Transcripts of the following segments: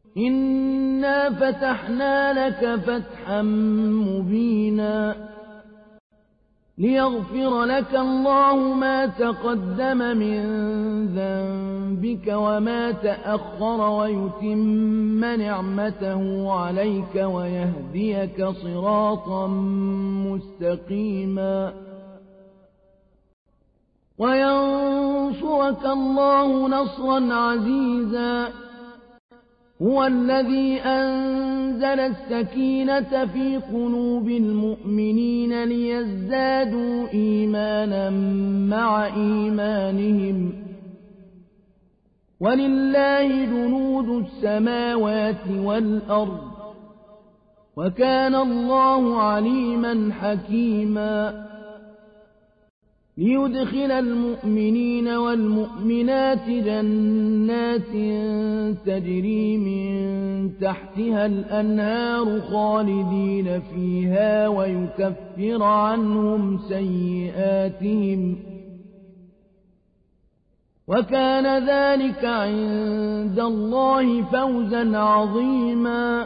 إنا فتحنا لك فتحا مبينا ليغفر لك الله ما تقدم من ذنبك وما تأخر ويتم نعمته عليك ويهديك صراطا مستقيما وينصرك الله نصرا عزيزا هو الذي أنزل السكينة في قلوب المؤمنين ليزدادوا إيمانا مع إيمانهم ولله جنود السماوات والأرض وكان الله عليما حكيما ليدخل المؤمنين والمؤمنات جنات تجري من تحتها الأنهار خالدين فيها ويكفر عنهم سيئاتهم وكان ذلك عند الله فوزا عظيما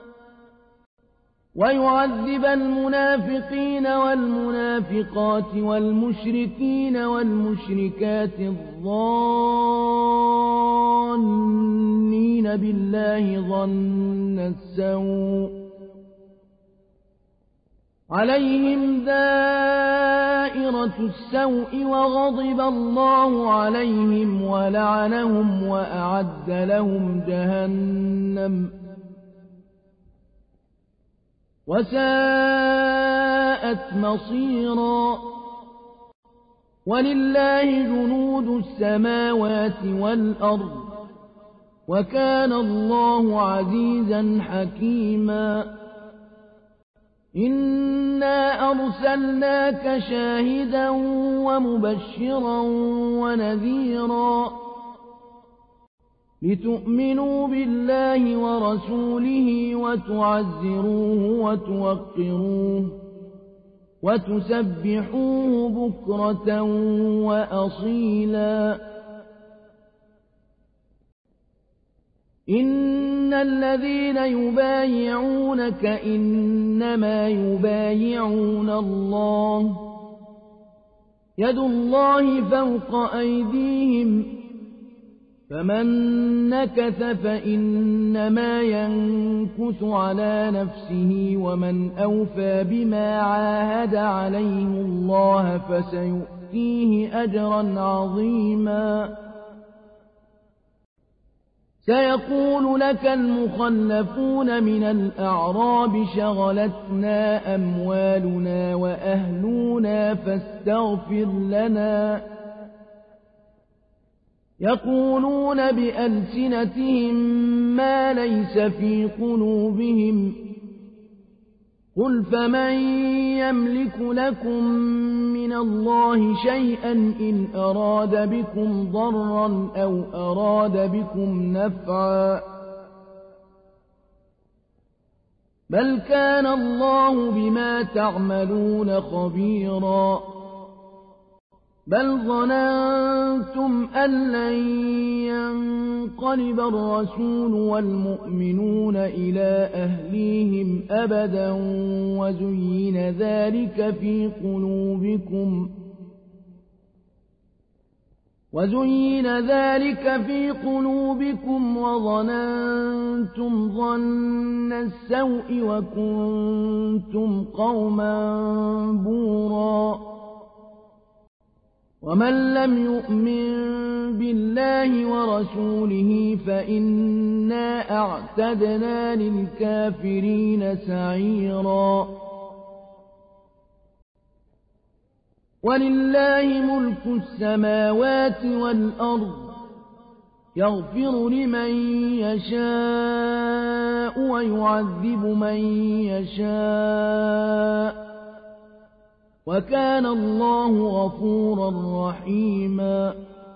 ويعذب المنافقين والمنافقات والمشركين والمشركات الظانين بالله ظن السوء عليهم دائرة السوء وغضب الله عليهم ولعنهم وأعد لهم جهنم وساءت مصيرا ولله جنود السماوات والأرض وكان الله عزيزا حكيما إنا أرسلناك شاهدا ومبشرا ونذيرا لتؤمنوا بالله ورسوله وتعزروه وتوقروه وتسبحوه بكرة وأصيلا إن الذين يبايعونك إنما يبايعون الله يد الله فوق أيديهم فمن نكث فإنما ينكث على نفسه ومن أوفى بما عاهد عليه الله فسيؤتيه أجرا عظيما سيقول لك المخلفون من الأعراب شغلتنا أموالنا وأهلنا فاستغفر لنا يقولون بألسنتهم ما ليس في قلوبهم قل فمن يملك لكم من الله شيئا إن أراد بكم ضرا أو أراد بكم نفعا بل كان الله بما تعملون خبيرا بل ظننتم أن لن ينقلب الرسول والمؤمنون إلى أهليهم أبدا وزين ذلك في قلوبكم وظننتم ظن السوء وكنتم قوما بورا ومن لم يؤمن بالله ورسوله فإنا أعتدنا للكافرين سعيرا ولله ملك السماوات والأرض يغفر لمن يشاء ويعذب من يشاء وكان الله غفورا رحيما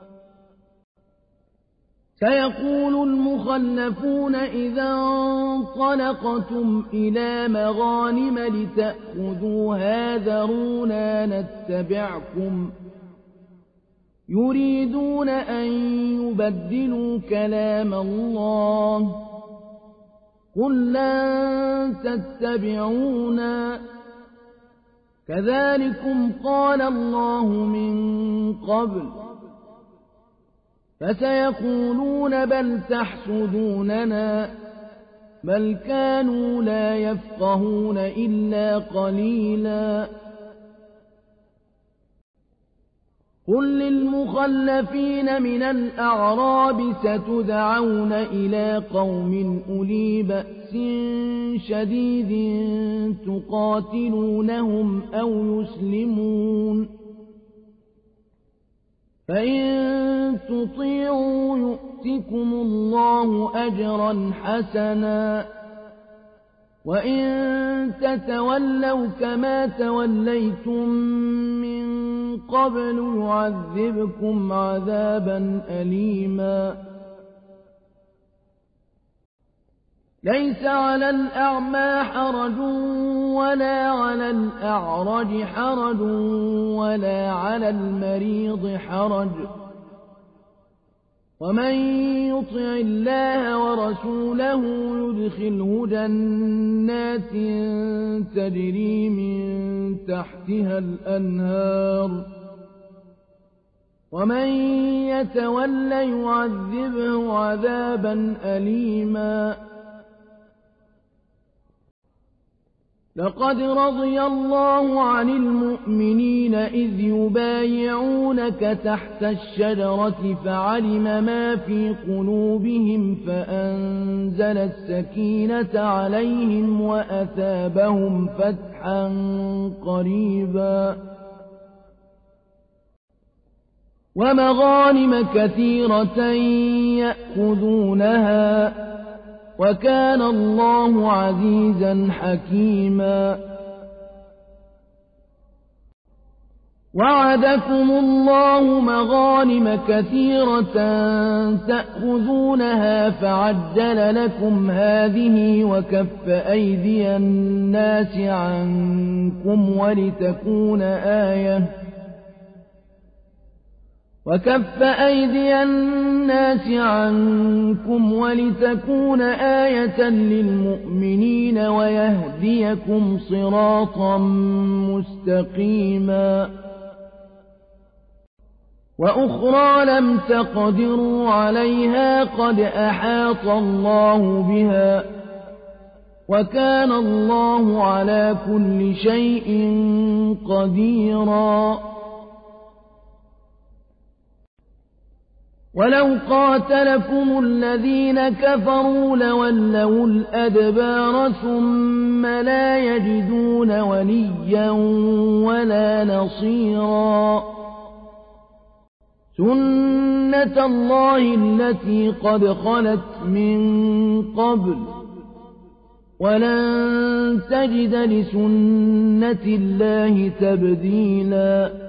سيقول المخلفون إذا انطلقتم إلى مغانم لتأخذوها ذرونا نتبعكم يريدون أن يبدلوا كلام الله قل لن تتبعونا كذلكم قال الله من قبل فسيقولون بل تحسدوننا بل كانوا لا يفقهون إلا قليلا قل للمخلفين من الأعراب ستدعون إلى قوم أولي بأس شديد تقاتلونهم أو يسلمون فإن تطيعوا يؤتكم الله أجرا حسنا وإن تتولوا كما توليتم من قبل يعذبكم عذابا أليما ليس على الأعمى حرج ولا على الأعرج حرج ولا على المريض حرج ومن يطع الله ورسوله يدخله جنات تجري من تحتها الأنهار ومن يتول يعذبه عذابا أليما لقد رضي الله عن المؤمنين إذ يبايعونك تحت الشجرة فعلم ما في قلوبهم فأنزل السكينة عليهم وأثابهم فتحا قريبا ومغانم كثيرة يأخذونها وكان الله عزيزا حكيما وعدكم الله مغانم كثيرة تأخذونها فعجل لكم هذه وكف أيدي الناس عنكم ولتكون آية للمؤمنين ويهديكم صراطا مستقيما وأخرى لم تقدروا عليها قد أحاط الله بها وكان الله على كل شيء قديرا ولو قاتلكم الذين كفروا لولوا الأدبار ثم لا يجدون وليا ولا نصيرا سنة الله التي قد خلت من قبل ولن تجد لسنة الله تبديلا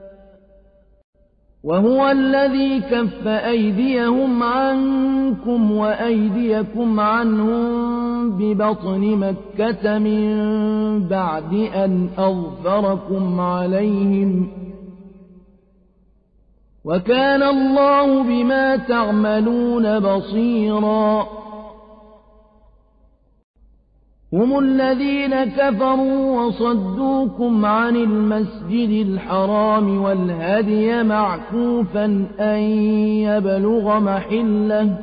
وهو الذي كف أيديهم عنكم وأيديكم عنهم ببطن مكة من بعد أن أظفركم عليهم وكان الله بما تعملون بصيرا هم الذين كفروا وصدوكم عن المسجد الحرام والهدي معكوفا أن يبلغ محله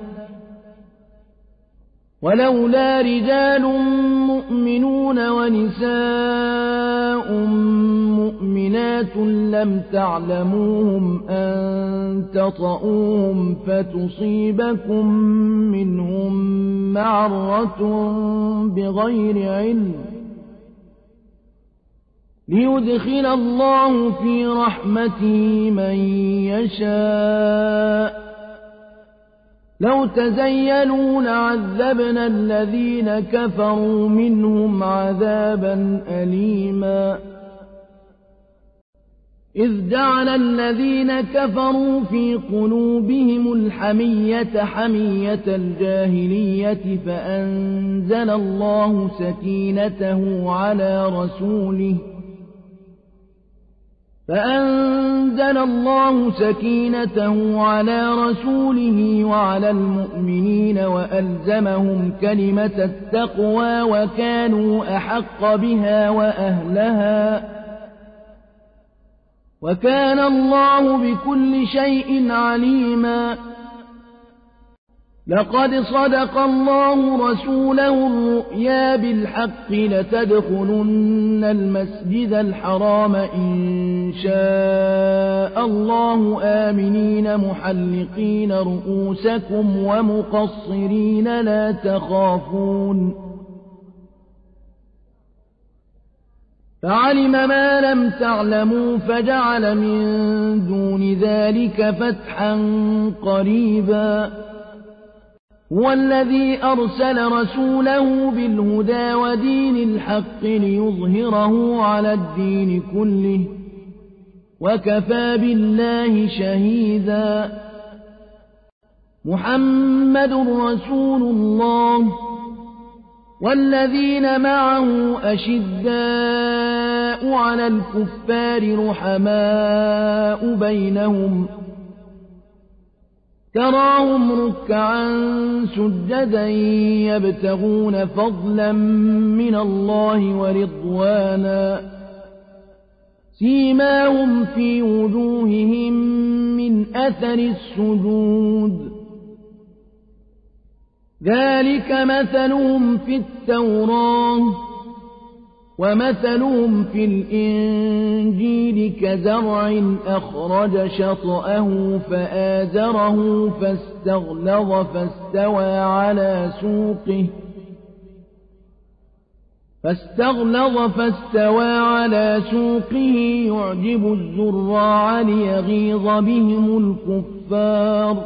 ولولا رجال مؤمنون ونساء مؤمنات لم تعلموهم أن تطؤوهم فتصيبكم منهم معرة بغير علم ليدخل الله في رحمته من يشاء لو تزيلوا لعذبنا الذين كفروا منهم عذابا أليما إذ جعل الذين كفروا في قلوبهم الحمية حمية الجاهلية فأنزل الله سكينته على رسوله فأنزل الله سكينته على رسوله وعلى المؤمنين وألزمهم كلمة التقوى وكانوا أحق بها وأهلها وكان الله بكل شيء عليما. لقد صدق الله رسوله الرؤيا بالحق لتدخلن المسجد الحرام إن شاء الله آمنين محلقين رؤوسكم ومقصرين لا تخافون فعلم ما لم تعلموا فجعل من دون ذلك فتحا قريبا. هو الذي أرسل رسوله بالهدى ودين الحق ليظهره على الدين كله وكفى بالله شهيدا. محمد رسول الله والذين معه أشداء على الكفار رحماء بينهم تراهم ركعا سجدا يبتغون فضلا من الله ورضوانا سيماهم في وجوههم من أثر السجود ذلك مثلهم في التوراة ومثلهم في الإنجيل كزرع أخرج شطأه فآزره فاستغلظ فاستوى على سوقه يعجب الزراع ليغيظ بهم الكفار.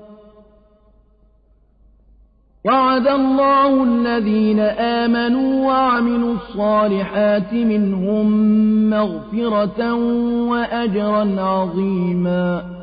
وعد الله الذين آمنوا وعملوا الصالحات منهم مغفرة وأجرا عظيما.